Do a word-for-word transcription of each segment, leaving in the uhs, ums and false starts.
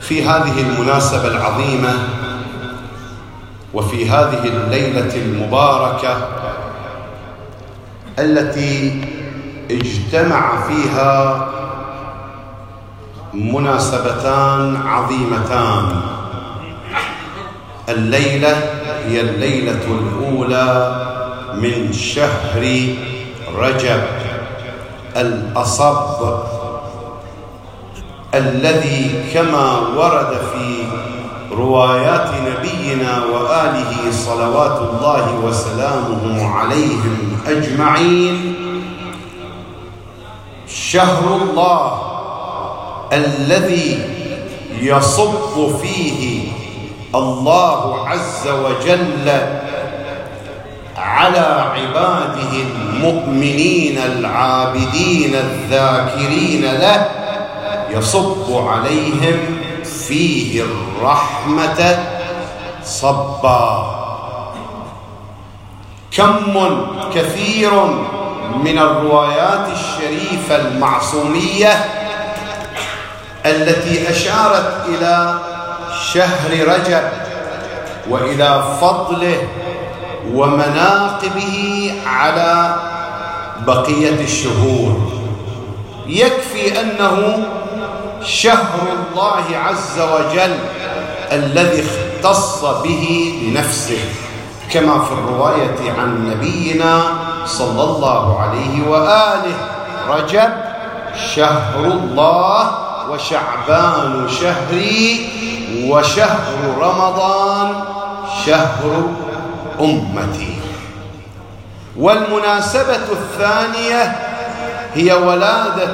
في هذه المناسبة العظيمة وفي هذه الليلة المباركة التي اجتمع فيها مناسبتان عظيمتان. الليلة هي الليلة الأولى من شهر رجب الأصب، الذي كما ورد في روايات نبينا وآله صلوات الله وسلامه عليهم أجمعين، شهر الله الذي يصب فيه الله عز وجل على عباده المؤمنين العابدين الذاكرين له، يصب عليهم فيه الرحمة صبا. كم كثير من الروايات الشريفة المعصومية التي أشارت إلى شهر رجب وإلى فضله ومناقبه على بقية الشهور. يكفي أنه شهر الله عز وجل الذي اختص به لنفسه، كما في الرواية عن نبينا صلى الله عليه وآله: رجب شهر الله وشعبان شهري وشهر رمضان شهر أمتي. والمناسبة الثانية هي ولادة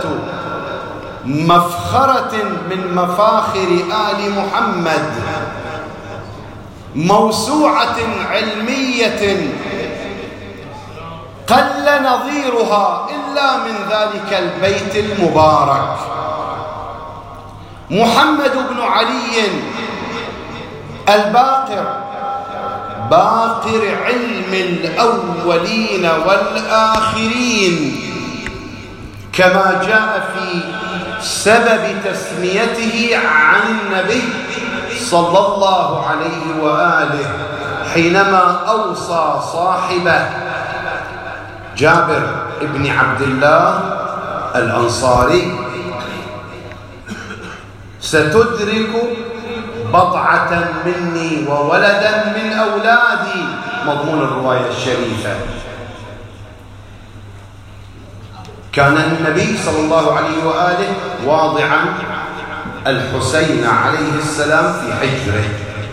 مفخرة من مفاخر آل محمد، موسوعة علمية قل نظيرها إلا من ذلك البيت المبارك. محمد بن علي الباقر، باقر علم الأولين والآخرين، كما جاء في سبب تسميته عن النبي صلى الله عليه وآله حينما أوصى صاحبه جابر بن عبد الله الأنصاري: ستدرك بضعة مني وولدا من أولادي، مضمون الرواية الشريفة. كان النبي صلى الله عليه وآله واضعا الحسين عليه السلام في حجره،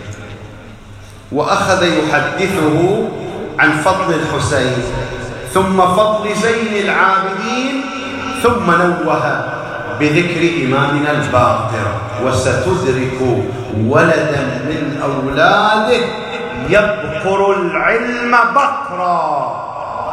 وأخذ يحدثه عن فضل الحسين ثم فضل زين العابدين، ثم نوه بذكر إمامنا الباقر: وستدرك ولدا من أولاده يبقر العلم بقرا.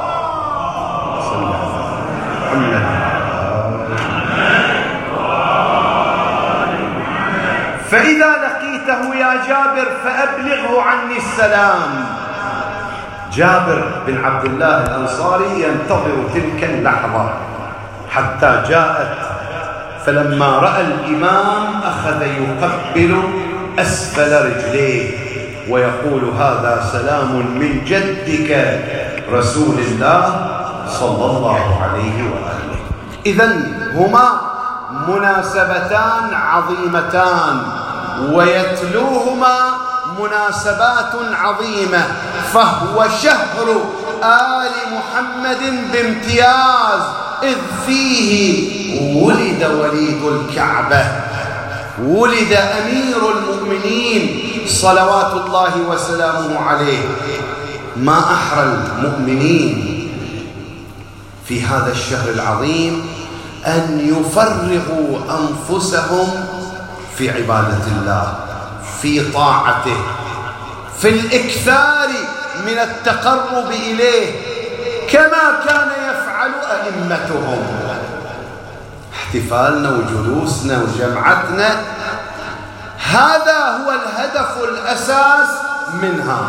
فإذا لقيته يا جابر فأبلغه عني السلام. جابر بن عبد الله الأنصاري ينتظر تلك اللحظة حتى جاءت، فلما رأى الإمام أخذ يقبل أسفل رجليه ويقول: هذا سلام من جدك رسول الله صلى الله عليه وآله. إذن هما مناسبتان عظيمتان ويتلوهما مناسبات عظيمة، فهو شهر آل محمد بامتياز، إذ فيه ولد وليد الكعبة، ولد أمير المؤمنين صلوات الله وسلامه عليه. ما أحرى المؤمنين في هذا الشهر العظيم أن يفرغوا أنفسهم في عبادة الله، في طاعته، في الإكثار من التقرب إليه كما كان يفعل أئمتهم. احتفالنا وجلوسنا وجمعتنا هذا هو الهدف الأساس منها،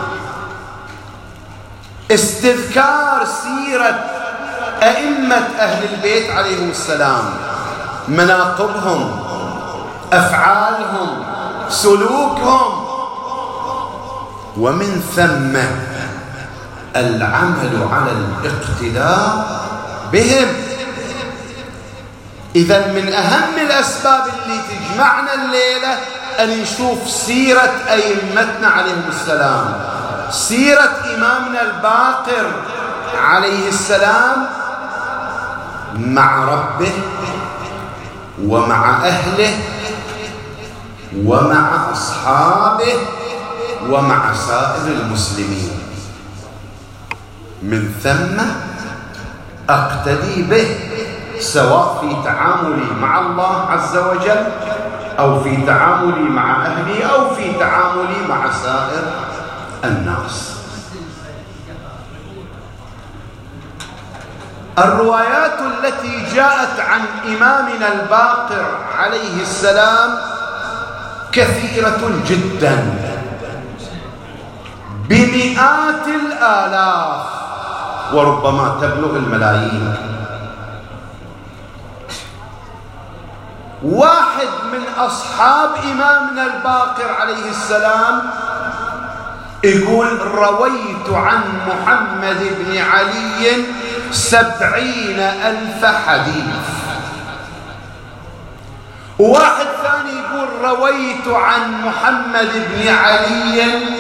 استذكار سيرة أئمة أهل البيت عليهم السلام، مناقبهم، أفعالهم، سلوكهم، ومن ثم العمل على الاقتداء بهم. إذن من أهم الأسباب اللي تجمعنا الليلة أن نشوف سيرة أئمتنا عليهم السلام، سيرة إمامنا الباقر عليه السلام مع ربه ومع أهله ومع أصحابه ومع سائر المسلمين. من ثم أقتدي به، سواء في تعاملي مع الله عز وجل أو في تعاملي مع أهلي أو في تعاملي مع سائر الناس. الروايات التي جاءت عن إمامنا الباقر عليه السلام كثيرة جدا بمئات الآلاف وربما تبلغ الملايين. واحد من أصحاب إمامنا الباقر عليه السلام يقول: رويت عن محمد بن علي سبعين ألف حديث. وواحد ثاني يقول: رويت عن محمد بن علي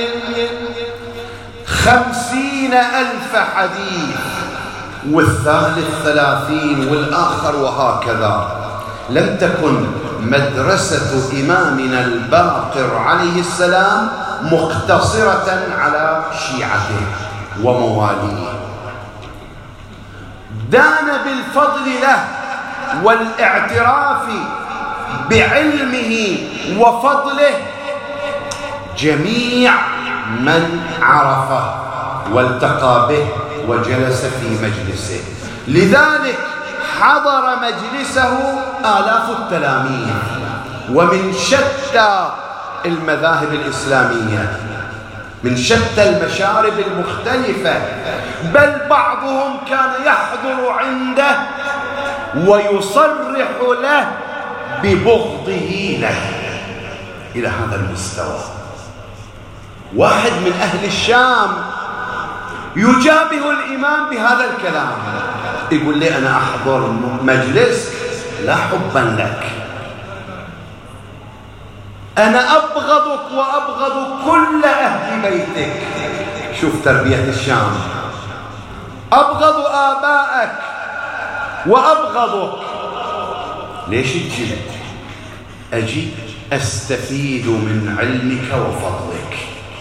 خمسين ألف حديث، والثالث ثلاثين، والآخر، وهكذا. لم تكن مدرسة إمامنا الباقر عليه السلام مقتصرة على شيعته ومواليه، دان بالفضل له والاعتراف بعلمه وفضله جميع من عرفه والتقى به وجلس في مجلسه. لذلك حضر مجلسه آلاف التلاميذ ومن شتى المذاهب الإسلامية، من شتى المشارب المختلفة، بل بعضهم كان يحضر عنده ويصرح له ببغضه له إلى هذا المستوى. واحد من أهل الشام يجابه الإمام بهذا الكلام، يقول لي: أنا أحضر مجلس لا حبا لك، أنا أبغضك وأبغض كل أهل بيتك. شوف تربية الشام، أبغض آبائك وأبغضك. ليش تجي؟ أجي أستفيد من علمك وفضلك.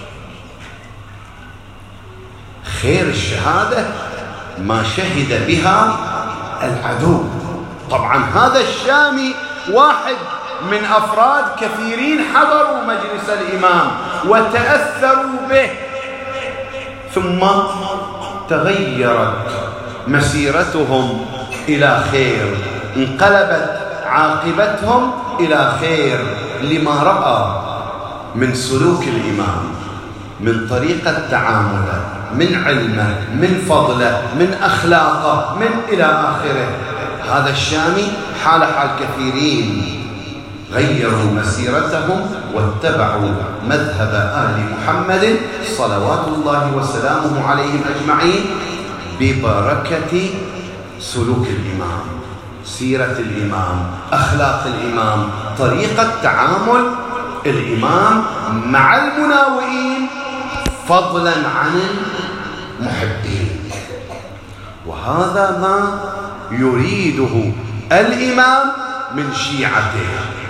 خير الشهادة ما شهد بها العدو. طبعا هذا الشامي واحد من أفراد كثيرين حضروا مجلس الإمام وتأثروا به، ثم تغيرت مسيرتهم إلى خير، انقلبت عاقبتهم إلى خير لما رأى من سلوك الإمام، من طريقة تعامله، من علمه، من فضله، من أخلاقه، من إلى آخره. هذا الشامي حال حال كثيرين غيروا مسيرتهم واتبعوا مذهب آل محمد صلوات الله وسلامه عليهم أجمعين ببركة سلوك الإمام، سيرة الإمام، أخلاق الإمام، طريقة تعامل الإمام مع المناوئين، فضلا عن المحبين. وهذا ما يريده الإمام من شيعته.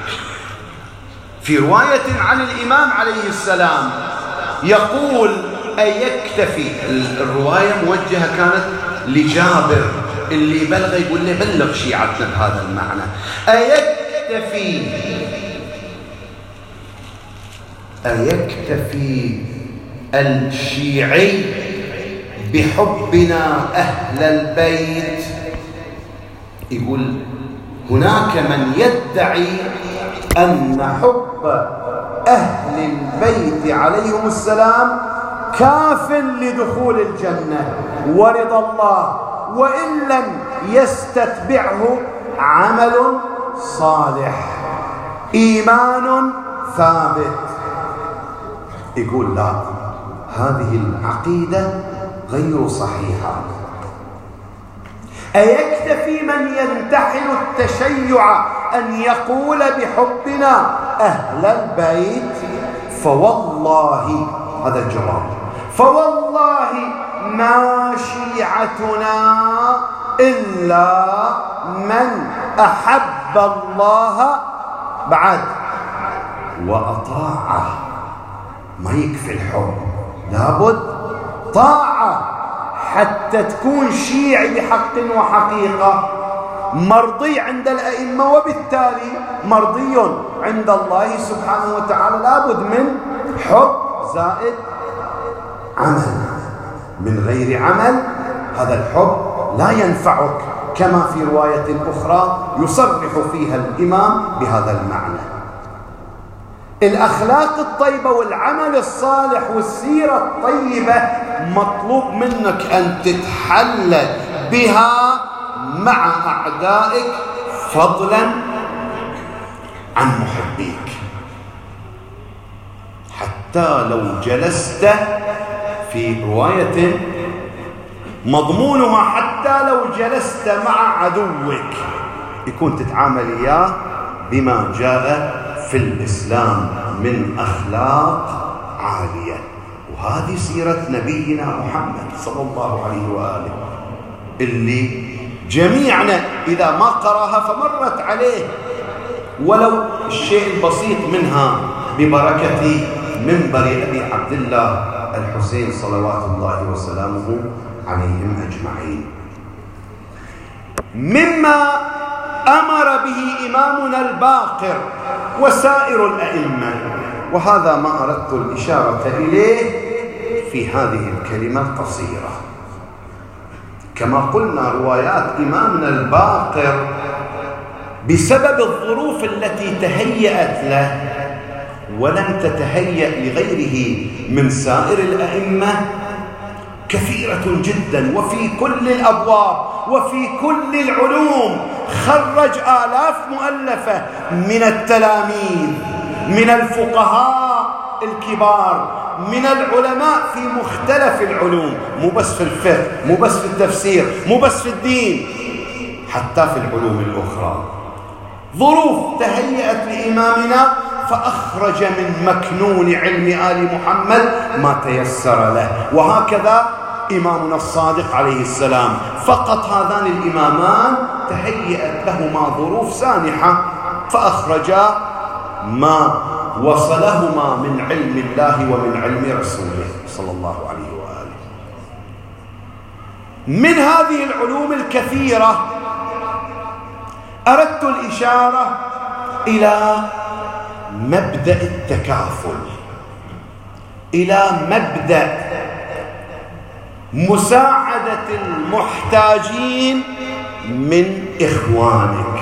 في رواية عن الإمام عليه السلام يقول: أيكتفي، الرواية موجهة كانت لجابر اللي بلغ، يقول لي: بلغ شيعتنا بهذا المعنى. أيكتفي أيكتفي الشيعي بحبنا أهل البيت؟ يقول: هناك من يدعي أن حب أهل البيت عليهم السلام كاف لدخول الجنة ورضا الله، وإن لم يستتبعه عمل صالح. إيمان ثابت. يقول لا، هذه العقيدة غير صحيحة. أيكتفي من ينتحل التشيع أن يقول بحبنا أهل البيت؟ فوالله، هذا الجواب، فوالله ما شيعتنا إلا من أحب الله بعد وأطاعه. ما يكفي الحب، لابد طاعة حتى تكون شيعي بحق وحقيقة، مرضي عند الأئمة، وبالتالي مرضي عند الله سبحانه وتعالى. لابد من حب زائد عمل. من غير عمل هذا الحب لا ينفعك، كما في رواية أخرى يصرح فيها الإمام بهذا المعنى. الأخلاق الطيبة والعمل الصالح والسيرة الطيبة مطلوب منك أن تتحلى بها مع أعدائك، فضلا عن محبيك. حتى لو جلست، في رواية مضمونها حتى لو جلست مع عدوك يكون تتعامل إياه بما جاء في الإسلام من أخلاق عالية. وهذه سيرة نبينا محمد صلى الله عليه وآله، اللي جميعنا إذا ما قرأها فمرت عليه ولو الشيء البسيط منها ببركة منبر أبي عبد الله الحسين صلوات الله وسلامه عليهم أجمعين. مما أمر به إمامنا الباقر وسائر الأئمة، وهذا ما أردت الإشارة إليه في هذه الكلمة القصيرة. كما قلنا روايات إمامنا الباقر بسبب الظروف التي تهيأت له ولم تتهيأ لغيره من سائر الأئمة كثيرة جدا، وفي كل الأبواب وفي كل العلوم. خرج آلاف مؤلفة من التلاميذ، من الفقهاء الكبار، من العلماء في مختلف العلوم، مو بس في الفقه، مو بس في التفسير، مو بس في الدين، حتى في العلوم الأخرى. ظروف تهيأت لإمامنا فأخرج من مكنون علم آل محمد ما تيسر له. وهكذا إمامنا الصادق عليه السلام، فقط هذان الإمامان تهيأت لهما ظروف سانحة فأخرجا ما وصلهما من علم الله ومن علم رسوله صلى الله عليه وآله. من هذه العلوم الكثيرة أردت الإشارة إلى مبدأ التكافل، إلى مبدأ مساعدة المحتاجين من إخوانك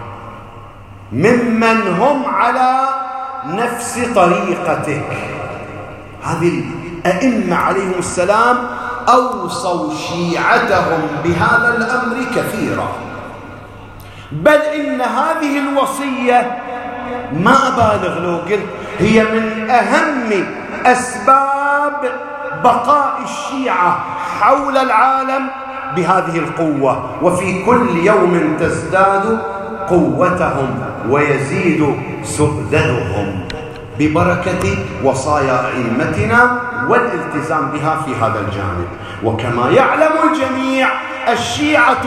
ممن هم على نفس طريقتك. هذه الأئمة عليهم السلام أوصوا شيعتهم بهذا الأمر كثيرا، بل إن هذه الوصية ما أبالغ لو قلت هي من أهم أسباب بقاء الشيعة حول العالم بهذه القوة، وفي كل يوم تزداد قوتهم ويزيد سؤددهم ببركة وصايا أئمتنا والالتزام بها في هذا الجانب. وكما يعلم الجميع الشيعة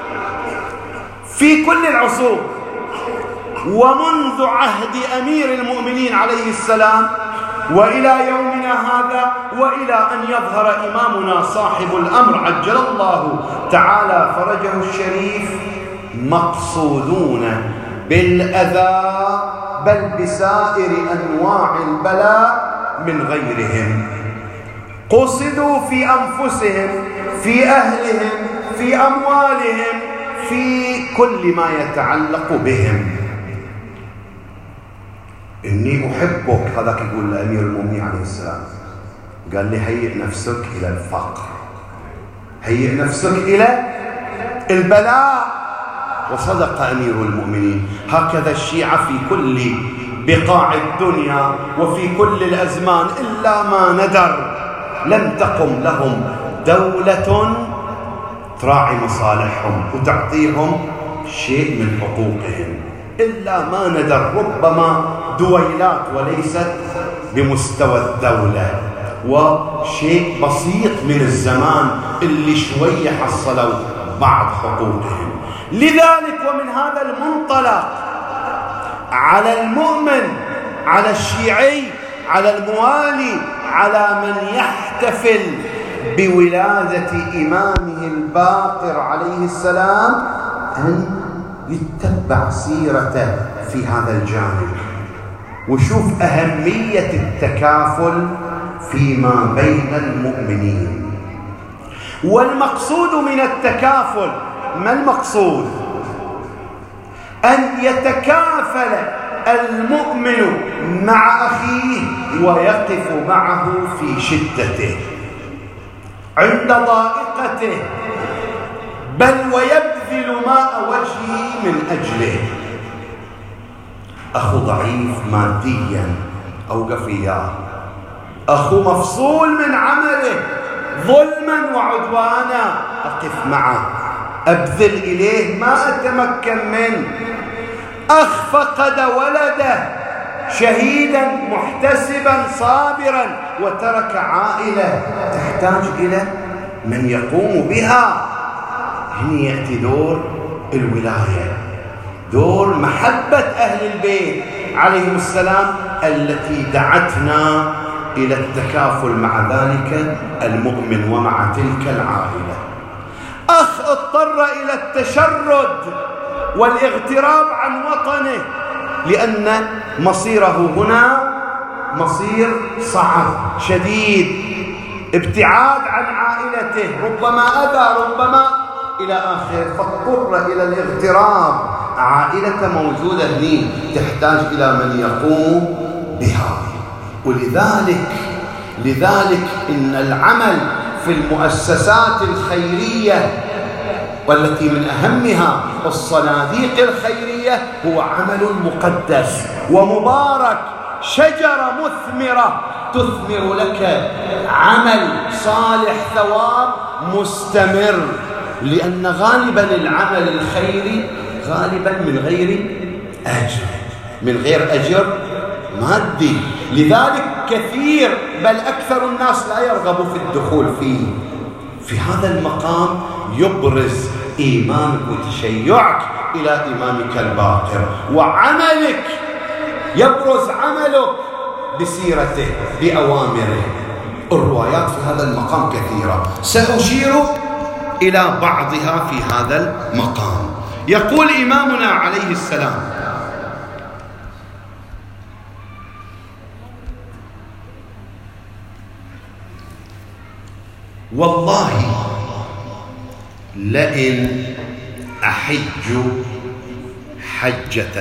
في كل العصور ومنذ عهد أمير المؤمنين عليه السلام وإلى يومنا هذا، وإلى أن يظهر إمامنا صاحب الأمر عجل الله تعالى فرجه الشريف، مقصودون بالأذى بل بسائر أنواع البلاء من غيرهم. قصدوا في أنفسهم، في أهلهم، في أموالهم، في كل ما يتعلق بهم. إني أحبك، هذاك يقول لأمير المؤمنين عليه السلام، قال لي هيئ نفسك إلى الفقر، هيئ نفسك إلى البلاء، وصدق أمير المؤمنين. هكذا الشيعة في كل بقاع الدنيا وفي كل الأزمان إلا ما ندر لم تقم لهم دولة تراعي مصالحهم وتعطيهم شيء من حقوقهم إلا ما ندر، ربما دويلات وليست بمستوى الدولة، وشيء بسيط من الزمان اللي شوية حصلوا بعض حقوقهم. لذلك ومن هذا المنطلق على المؤمن، على الشيعي، على الموالي، على من يحتفل بولادة إمامه الباقر عليه السلام أن يتبع سيرته في هذا الجانب وشوف أهمية التكافل فيما بين المؤمنين. والمقصود من التكافل، ما المقصود؟ أن يتكافل المؤمن مع أخيه ويقف معه في شدته عند ضائقته، بل ويبذل ماء وجهه من أجله. أخو ضعيف ماديا أوقف إياه، أخو مفصول من عمله ظلما وعدوانا أقف معه، أبذل إليه ما أتمكن منه. أخ فقد ولده شهيدا محتسبا صابرا وترك عائلة تحتاج إلى من يقوم بها. هنا يأتي دور الولاية، دور محبة أهل البيت عليهم السلام التي دعتنا إلى التكافل مع ذلك المؤمن ومع تلك العائلة. أخ اضطر إلى التشرد والاغتراب عن وطنه لأن مصيره هنا مصير صعب شديد، ابتعاد عن عائلته، ربما أذى، ربما إلى آخر، فاضطر إلى الاغتراب. عائلة موجودة هنا تحتاج إلى من يقوم بها. ولذلك لذلك إن العمل في المؤسسات الخيرية والتي من أهمها الصناديق الخيرية هو عمل مقدس ومبارك، شجرة مثمرة تثمر لك عمل صالح ثواب مستمر، لأن غالبا العمل الخيري غالبا من غير أجر، من غير أجر مادي. لذلك كثير بل أكثر الناس لا يرغبوا في الدخول فيه. في هذا المقام يبرز إيمانك وتشيعك إلى إمامك الباقر، وعملك يبرز عملك بسيرته بأوامره. الروايات في هذا المقام كثيرة، سأشير إلى بعضها في هذا المقام. يقول إمامنا عليه السلام: والله لئن أحج حجة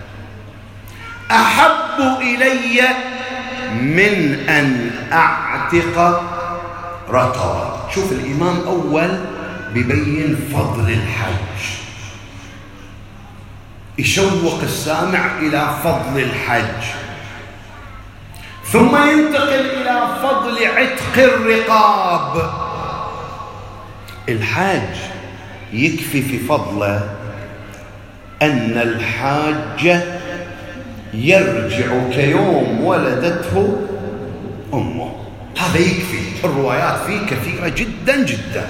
أحب إلي من أن أعتق رقبة. شوف الإمام أول ببين فضل الحج، يشوق السامع إلى فضل الحج، ثم ينتقل إلى فضل عتق الرقاب. الحاج يكفي في فضله أن الحاج يرجع كيوم ولدته أمه، هذا يكفي. الروايات فيه كثيرة جدا جدا.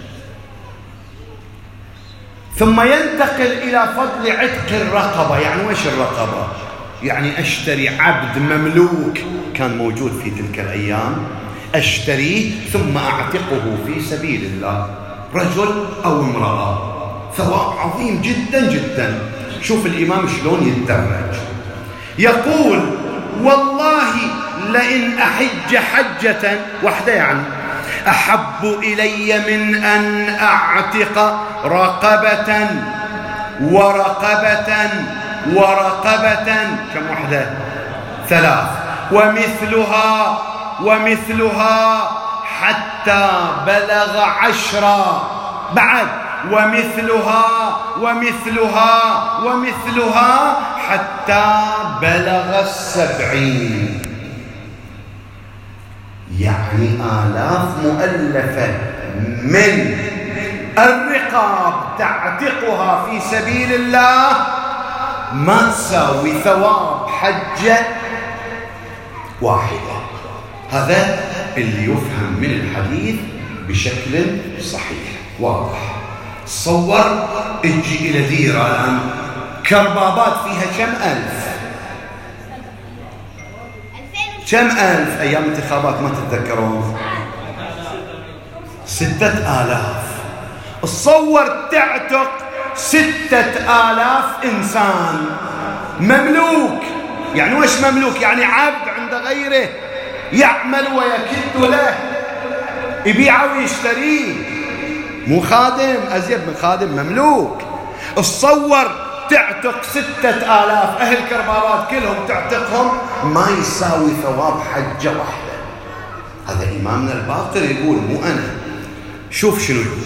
ثم ينتقل إلى فضل عتق الرقبة. يعني وش الرقبة؟ يعني أشتري عبد مملوك كان موجود في تلك الأيام، أشتريه ثم أعتقه في سبيل الله، رجل أو امرأة، ثواب عظيم جدا جدا. شوف الإمام شلون يتدرج. يقول: والله لئن أحج حجة واحدة يعني أحب إلي من أن أعتق رقبة ورقبة ورقبة. كم واحدة؟ ثلاث. ومثلها ومثلها حتى بلغ عشرا. بعد ومثلها ومثلها ومثلها حتى بلغ السبعين، يعني آلاف مؤلفة من الرقاب تعتقها في سبيل الله ما تساوي ثواب حجة واحدة. هذا اللي يفهم من الحديث بشكل صحيح واضح. تصور اجي الى ديرة الان كربابات فيها كم الف كم الف ايام انتخابات ما تتذكرون؟ ستة آلاف. تصور تعتق ستة آلاف إنسان مملوك. يعني وش مملوك؟ يعني عبد عند غيره يعمل ويكد له، يبيعه ويشتريه، مو خادم، أزيد من خادم، مملوك. تصور تعتق ستة آلاف أهل كربابات كلهم تعتقهم ما يساوي ثواب حجة واحدة. هذا إمامنا الباقر يقول، مو أنا. شوف شنو يقول: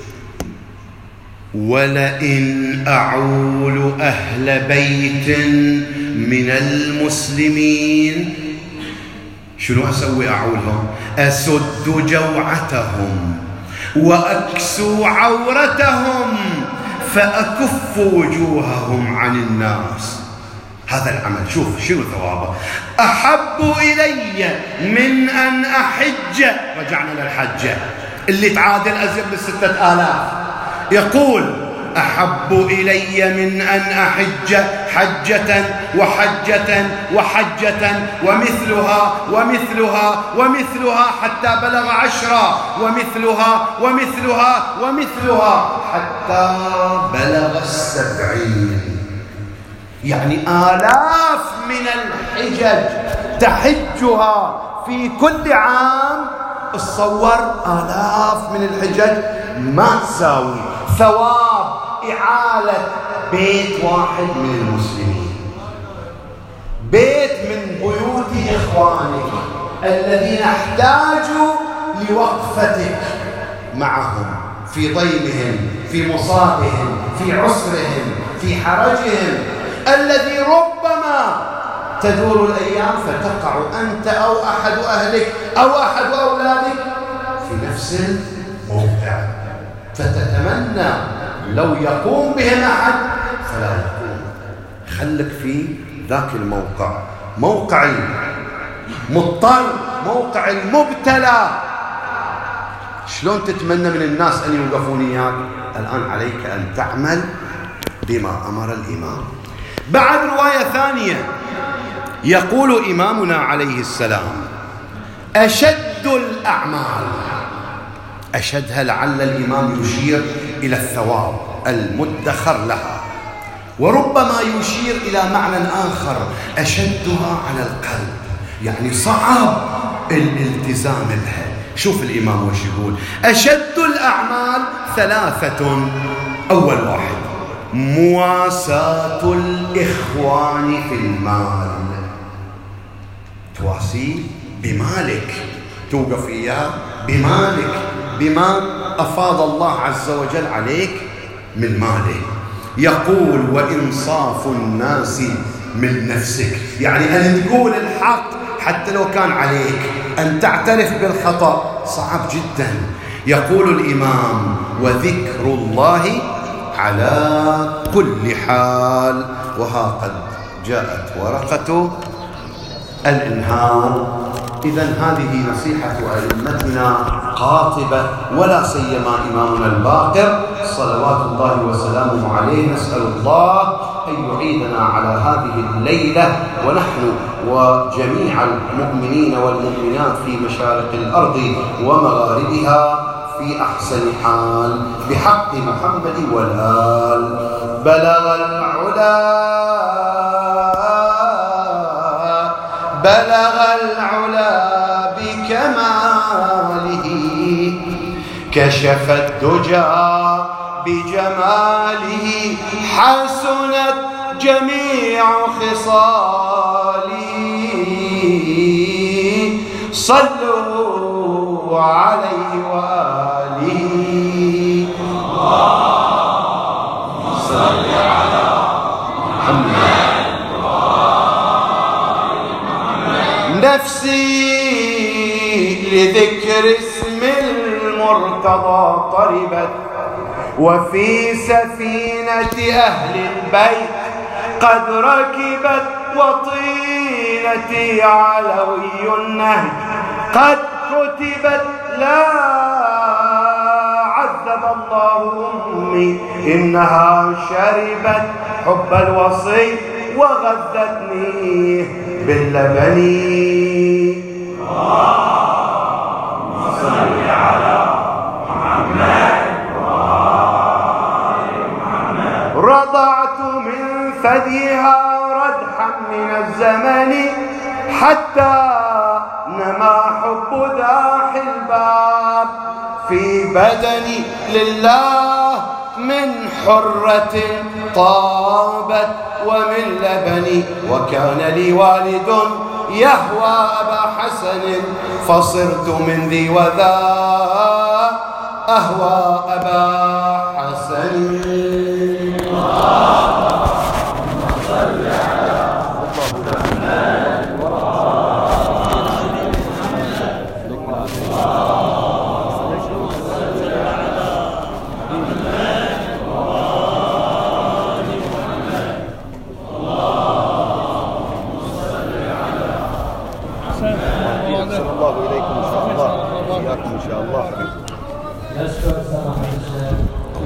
ولئن أعول أهل بيت من المسلمين، شنو أسوي أعولهم؟ أسد جوعتهم وأكسو عورتهم فأكف وجوههم عن الناس. هذا العمل شوف شنو ثوابه. أحب إلي من أن أحج، رجعنا للحجة اللي تعادل أزيد من ستة آلاف. يقول: أحب إلي من أن أحج حجة وحجة وحجة ومثلها ومثلها ومثلها حتى بلغ عشرة، ومثلها ومثلها ومثلها حتى بلغ السبعين. يعني آلاف من الحجج تحجها في كل عام. تصور آلاف من الحجج ما تساوي ثواب إعالة بيت واحد من المسلمين، بيت من بيوت إخوانك الذين احتاجوا لوقفتك معهم في ضيمهم، في مصابهم، في عسرهم، في حرجهم، الذي ربما تدور الأيام فتقع أنت أو أحد أهلك أو أحد أولادك في نفس الموقع، فتتمنى لو يقوم بهم أحد فلا يقوم. خلك في ذاك الموقع، موقع المضطر، موقع المبتلى. شلون تتمنى من الناس أن يوقفون إياك؟ الآن عليك أن تعمل بما أمر الإمام. بعد رواية ثانية يقول إمامنا عليه السلام: أشد الأعمال، أشدها لعل الإمام يشير إلى الثواب المدخر لها، وربما يشير إلى معنى آخر: أشدها على القلب، يعني صعب الالتزام بها. شوف الإمام وش يقول: أشد الأعمال ثلاثة. أول واحد مواساة الإخوان في المال، تواسي بمالك، توقف إياه بمالك، بما أفاض الله عز وجل عليك من ماله. يقول: وإنصاف الناس من نفسك، يعني أن تقول الحق حتى لو كان عليك، أن تعترف بالخطأ صعب جدا. يقول الإمام: وذكر الله على كل حال. وها قد جاءت ورقة الإنهار. إذن هذه نصيحة أئمتنا قاطبة، ولا سيما إمامنا الباقر صلوات الله وسلامه عليه. نسأل الله أن يعيدنا على هذه الليلة ونحن وجميع المؤمنين والمؤمنات في مشارق الأرض ومغاربها في أحسن حال بحق محمد والآل. بلغ العلا بلغ العلا بكماله، كشف الدجى بجماله، حسنت جميع خصاله. صلوا عليه وآله. نفسي لذكر اسم المرتضى طربت، وفي سفينة أهل البيت قد ركبت، وطينتي علوي النهج قد كتبت. لا عذب الله أمي إنها شربت حب الوصي وغذتني باللبن. اللهم صل على محمد وآل محمد. رضعت من ثديها ردحا من الزمن حتى نما حب داح الباب في بدني لله من حرة طابت ومن لبني. وكان لي والد يهوى أبا حسن فصرت من ذي وذا أهوى أبا حسن.